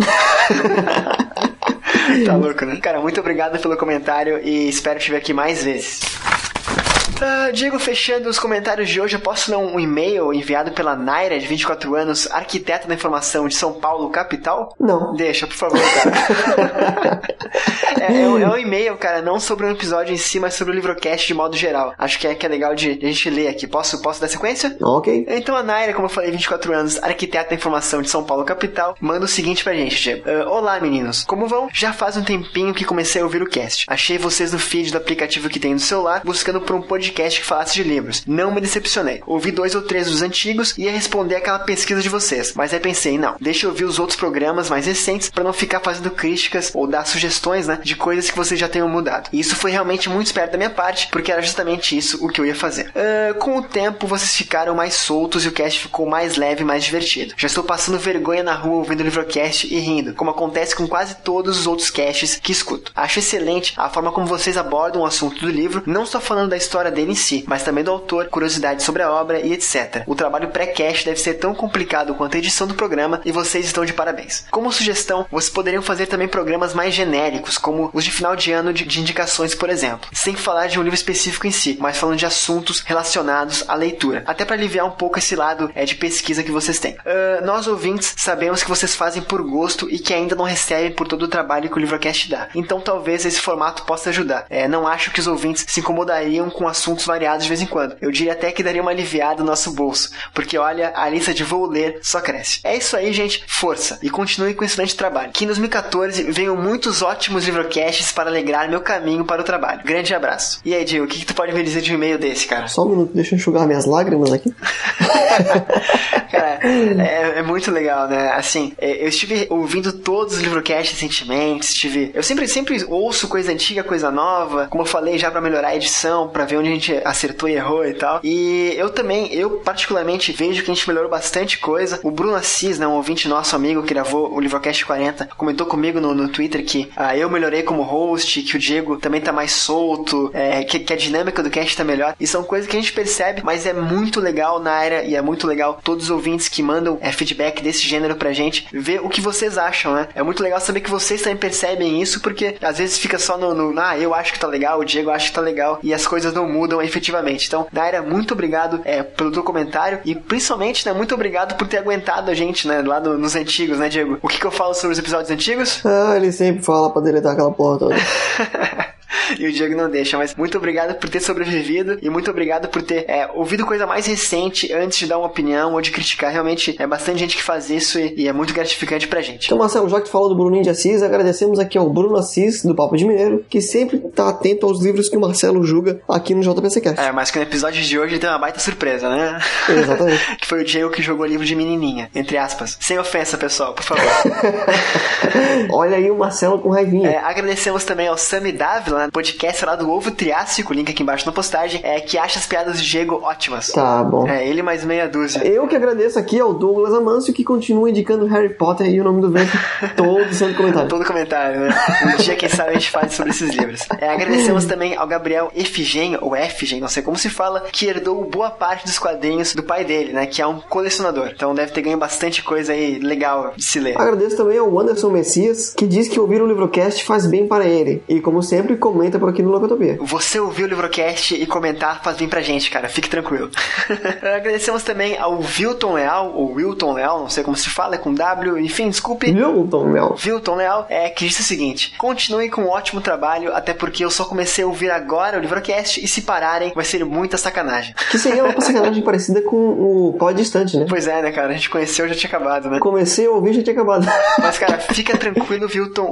Speaker 1: Tá louco, né? Cara, muito obrigado pelo comentário e espero te ver aqui mais vezes. Diego, fechando os comentários de hoje, eu posso ler um e-mail enviado pela Naira, de 24 anos, arquiteta da informação de São Paulo, capital?
Speaker 3: Não.
Speaker 1: Deixa, por favor, cara. É um e-mail, cara, não sobre um episódio em si, mas sobre o Livrocast de modo geral. Acho que é legal de a gente ler aqui. Posso dar sequência?
Speaker 3: Ok.
Speaker 1: Então a Naira, como eu falei, 24 anos, arquiteta da informação de São Paulo, capital, manda o seguinte pra gente, Diego. Olá, meninos. Como vão? Já faz um tempinho que comecei a ouvir o cast. Achei vocês no feed do aplicativo que tem no celular, buscando por um podcast que falasse de livros. Não me decepcionei. Ouvi 2 ou 3 dos antigos e ia responder aquela pesquisa de vocês. Mas aí pensei, não, deixa eu ouvir os outros programas mais recentes pra não ficar fazendo críticas ou dar sugestões, né, de coisas que vocês já tenham mudado. E isso foi realmente muito esperto da minha parte, porque era justamente isso o que eu ia fazer. Com o tempo, vocês ficaram mais soltos e o cast ficou mais leve e mais divertido. Já estou passando vergonha na rua ouvindo o Livrocast e rindo, como acontece com quase todos os outros casts que escuto. Acho excelente a forma como vocês abordam o assunto do livro, não só falando da história dele em si, mas também do autor, curiosidades sobre a obra e etc. O trabalho pré-cast deve ser tão complicado quanto a edição do programa e vocês estão de parabéns. Como sugestão, vocês poderiam fazer também programas mais genéricos, como os de final de ano de indicações, por exemplo, sem falar de um livro específico em si, mas falando de assuntos relacionados à leitura, até para aliviar um pouco esse lado de pesquisa que vocês têm. Nós ouvintes sabemos que vocês fazem por gosto e que ainda não recebem por todo o trabalho que o Livrocast dá, então talvez esse formato possa ajudar. Não acho que os ouvintes se incomodariam com assuntos variados de vez em quando. Eu diria até que daria uma aliviada no nosso bolso, porque olha, a lista de vou ler só cresce. É isso aí, gente, força, e continue com esse excelente trabalho. Que em 2014 venham muitos ótimos Livrocasts para alegrar meu caminho para o trabalho. Grande abraço. E aí, Diego, o que tu pode me dizer de um e-mail desse, cara?
Speaker 3: Só um minuto, deixa eu enxugar minhas lágrimas aqui.
Speaker 1: Cara, é muito legal, né? Assim, eu estive ouvindo todos os Livrocasts recentemente, eu sempre ouço coisa antiga, coisa nova, como eu falei, já pra melhorar a edição, pra ver onde a gente acertou e errou e tal. E eu particularmente vejo que a gente melhorou bastante coisa. O Bruno Assis, né, um ouvinte nosso amigo que gravou o Livrocast 40, comentou comigo no Twitter que eu melhorei como host, que o Diego também tá mais solto, que a dinâmica do cast tá melhor. E são coisas que a gente percebe, mas é muito legal na área e é muito legal todos os ouvintes que mandam feedback desse gênero pra gente, ver o que vocês acham, né? É muito legal saber que vocês também percebem isso, porque às vezes fica só eu acho que tá legal, o Diego acha que tá legal, e as coisas não mudam efetivamente. Então, Naira, muito obrigado pelo teu comentário, e principalmente, né, muito obrigado por ter aguentado a gente, né, lá nos antigos, né, Diego? O que eu falo sobre os episódios antigos?
Speaker 3: Ele sempre fala pra deletar aquela porra toda.
Speaker 1: E o Diego não deixa, mas muito obrigado por ter sobrevivido e muito obrigado por ter ouvido coisa mais recente antes de dar uma opinião ou de criticar. Realmente é bastante gente que faz isso e é muito gratificante pra gente.
Speaker 3: Então, Marcelo, já que tu falou do Bruninho de Assis, agradecemos aqui ao Bruno Assis, do Papo de Mineiro, que sempre tá atento aos livros que o Marcelo julga aqui no JPCcast.
Speaker 1: Mas que no episódio de hoje tem uma baita surpresa, né?
Speaker 3: Exatamente.
Speaker 1: Que foi o Diego que jogou livro de menininha, entre aspas. Sem ofensa, pessoal, por favor.
Speaker 3: Olha aí o Marcelo com raivinha.
Speaker 1: Agradecemos também ao Sami Dávila, né, podcast lá do Ovo Triássico, link aqui embaixo na postagem, que acha as piadas de Diego ótimas.
Speaker 3: Tá bom.
Speaker 1: Ele mais meia dúzia.
Speaker 3: Eu que agradeço aqui ao Douglas Amâncio, que continua indicando Harry Potter e o Nome do Vento todo santo comentário.
Speaker 1: Todo comentário, né? Um dia, quem sabe, a gente faz sobre esses livros. Agradecemos também ao Gabriel Efigem, ou Efigem, não sei como se fala, que herdou boa parte dos quadrinhos do pai dele, né? Que é um colecionador. Então deve ter ganho bastante coisa aí legal de se ler.
Speaker 3: Agradeço também ao Anderson Messias, que diz que ouvir o Livrocast faz bem para ele. E como sempre, comenta por aqui no Locotopia.
Speaker 1: Você ouviu o Livrocast e comentar faz bem pra gente, cara. Fique tranquilo. Agradecemos também ao Wilton Leal, ou Wilton Leal, não sei como se fala, é com W, enfim, desculpe.
Speaker 3: Wilton
Speaker 1: Leal, que disse o seguinte: continue com um ótimo trabalho, até porque eu só comecei a ouvir agora o Livrocast e se pararem vai ser muita sacanagem.
Speaker 3: Que seria uma sacanagem parecida com o Pó Distante, né?
Speaker 1: Pois é, né, cara? A gente conheceu, já tinha acabado, né?
Speaker 3: Comecei a ouvir, já tinha acabado.
Speaker 1: Mas, cara, fica tranquilo, Wilton,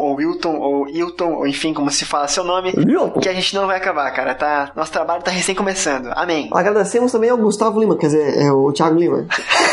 Speaker 1: ou enfim, como se fala seu nome,
Speaker 3: Wilton,
Speaker 1: que a gente não vai acabar, cara. Nosso trabalho tá recém começando. Amém.
Speaker 3: Agradecemos também ao Gustavo Lima, quer dizer, é o Thiago Lima.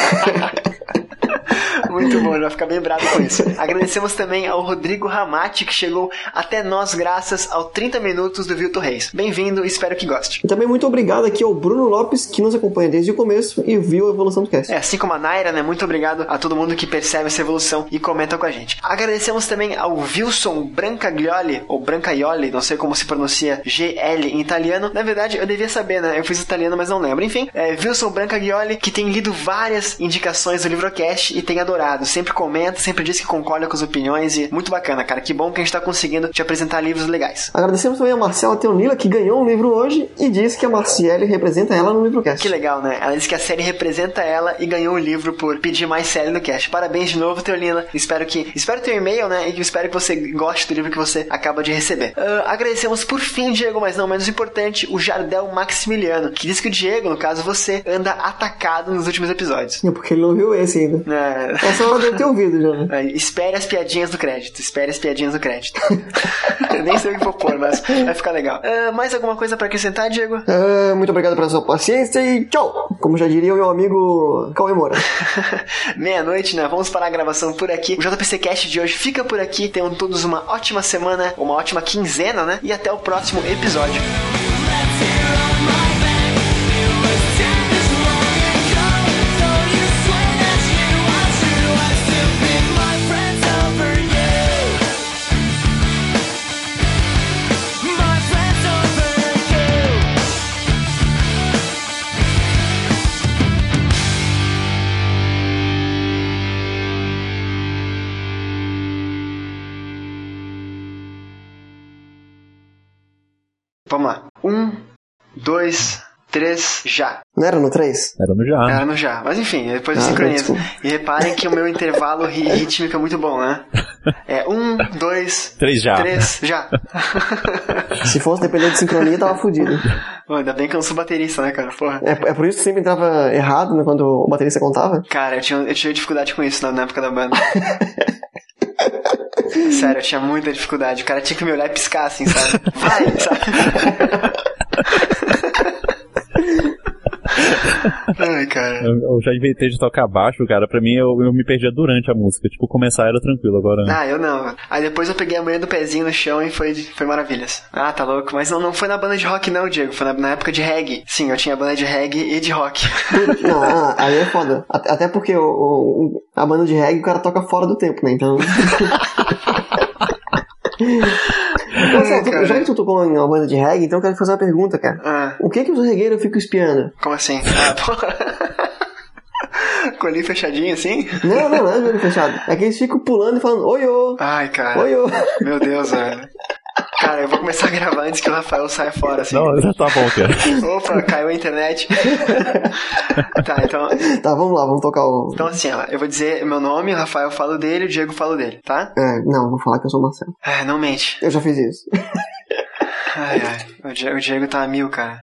Speaker 1: Muito bom, ele vai ficar bem bravo com isso. Agradecemos também ao Rodrigo Ramati, que chegou até nós graças ao 30 minutos do Vilton Reis. Bem-vindo, espero que goste.
Speaker 3: E também muito obrigado aqui ao Bruno Lopes, que nos acompanha desde o começo e viu a evolução do cast.
Speaker 1: Assim como a Naira, né? Muito obrigado a todo mundo que percebe essa evolução e comenta com a gente. Agradecemos também ao Wilson Brancaglioli, ou Brancaioli, não sei como se pronuncia GL em italiano. Na verdade, eu devia saber, né? Eu fiz italiano, mas não lembro. Enfim, Wilson Brancaglioli, que tem lido várias indicações do Livrocast e tem adorado adorado. Sempre comenta, sempre diz que concorda com as opiniões e muito bacana, cara. Que bom que a gente tá conseguindo te apresentar livros legais.
Speaker 3: Agradecemos também a Marcela Teonila, que ganhou um livro hoje e disse que a Marciele representa ela no livrocast.
Speaker 1: Que legal, né? Ela disse que a série representa ela e ganhou o livro por pedir mais série no cast. Parabéns de novo, Teonila. Espero teu e-mail, né? E espero que você goste do livro que você acaba de receber. Agradecemos por fim, Diego, mas não menos importante, o Jardel Maximiliano, que diz que o Diego, no caso você, anda atacado nos últimos episódios.
Speaker 3: É porque ele não viu esse ainda. Essa hora deve ter ouvido já, né?
Speaker 1: Espere as piadinhas do crédito. Nem sei o que vou pôr, mas vai ficar legal. Mais alguma coisa pra acrescentar, Diego?
Speaker 3: Muito obrigado pela sua paciência e tchau! Como já diria o meu amigo Cauê Moura.
Speaker 1: Meia-noite, né? Vamos parar a gravação por aqui. O JPC Cast de hoje fica por aqui. Tenham todos uma ótima semana, uma ótima quinzena, né? E até o próximo episódio. Vamos lá. 1, 2, 3, já.
Speaker 3: Não era no 3?
Speaker 2: Era no já.
Speaker 1: Era no já. Mas enfim, depois eu sincronizo. E reparem que o meu intervalo rítmico é muito bom, né? 1, 2,
Speaker 2: 3 já.
Speaker 1: 3, já.
Speaker 3: Se fosse depender de sincronia, tava fudido.
Speaker 1: Pô, ainda bem que eu não sou baterista, né, cara? Porra.
Speaker 3: É por isso que sempre entrava errado, né, quando o baterista contava.
Speaker 1: Cara, eu tinha dificuldade com isso na época da banda. Sério, eu tinha muita dificuldade. O cara tinha que me olhar e piscar assim, sabe? Vai, sabe? Ai, cara.
Speaker 2: Eu já inventei de tocar baixo, cara. Pra mim, eu me perdia durante a música. Tipo, começar era tranquilo, agora não.
Speaker 1: Eu não. Aí depois eu peguei a manhã do pezinho no chão e foi maravilhas. Tá louco. Mas não foi na banda de rock não, Diego. Foi na época de reggae. Sim, eu tinha banda de reggae e de rock.
Speaker 3: Não, aí é foda. Até porque a banda de reggae o cara toca fora do tempo, né? Então... Já que tu tocou em uma banda de reggae, então eu quero te fazer uma pergunta, cara. O que os regueiros ficam espiando?
Speaker 1: Como assim? Porra. Com o olhinho fechadinho assim?
Speaker 3: Não é de olho fechado. É que eles ficam pulando e falando oiô.
Speaker 1: Ai, cara.
Speaker 3: Oiô.
Speaker 1: Meu Deus, velho. Cara, eu vou começar a gravar antes que o Rafael saia fora, assim.
Speaker 2: Não, já tá bom, cara.
Speaker 1: Opa, caiu a internet. Tá, então...
Speaker 3: Tá, vamos lá, vamos tocar o...
Speaker 1: Então assim, ó, eu vou dizer meu nome, o Rafael fala o dele, o Diego fala o dele, tá?
Speaker 3: Não, vou falar que eu sou o Marcelo.
Speaker 1: Não mente.
Speaker 3: Eu já fiz isso.
Speaker 1: Ai, o Diego tá a 1000, cara.